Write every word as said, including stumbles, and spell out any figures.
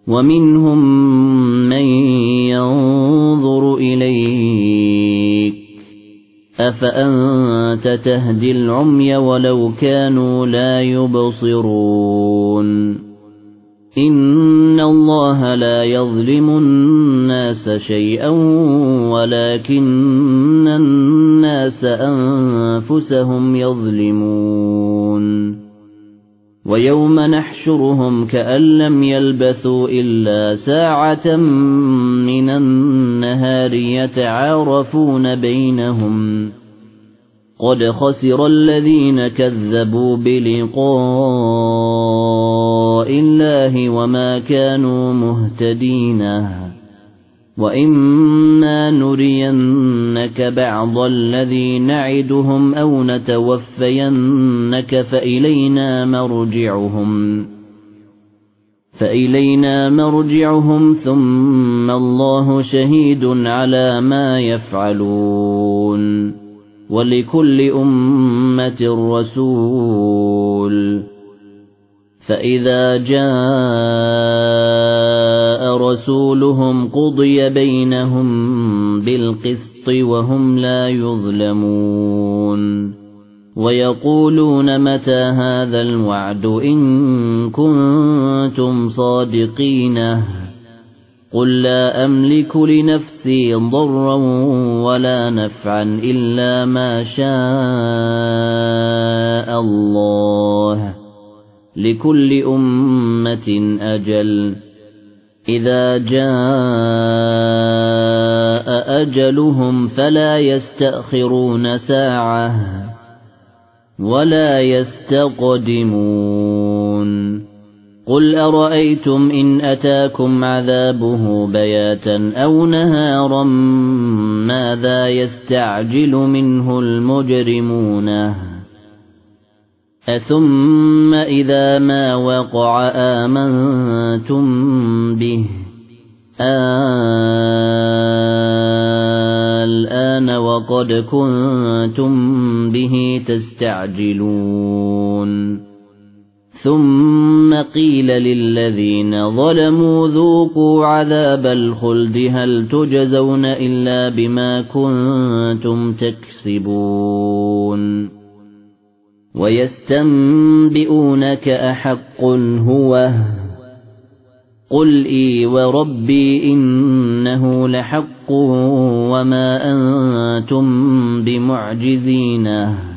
ومنهم من ينظر إليك أفأنت تهدي العمي ولو كانوا لا يبصرون إن الله لا يظلم الناس شيئا ولكن الناس أنفسهم يظلمون ويوم نحشرهم كأن لم يلبثوا إلا ساعة من النهار يتعارفون بينهم قد خسر الذين كذبوا بلقاء الله وما كانوا مهتدين وإما نرينك بعض الذي نعدهم أو نتوفينك فإلينا مرجعهم فإلينا مرجعهم ثم الله شهيد على ما يفعلون ولكل أمة رسول فإذا جاء رسولهم قضي بينهم بالقسط وهم لا يظلمون ويقولون متى هذا الوعد إن كنتم صادقين قل لا أملك لنفسي ضرا ولا نفعا إلا ما شاء الله لكل أمة أجل إذا جاء أجلهم فلا يستأخرون ساعة ولا يستقدمون قل أرأيتم إن أتاكم عذابه بياتا أو نهارا ماذا يستعجل منه المجرمون أثم إذا ما وقع آمنتم به الآن وقد كنتم به تستعجلون ثم قيل للذين ظلموا ذوقوا عذاب الخلد هل تجزون إلا بما كنتم تكسبون ويستنبئونك أحق هو قل إي وربي إنه لحق وما أنتم بمعجزين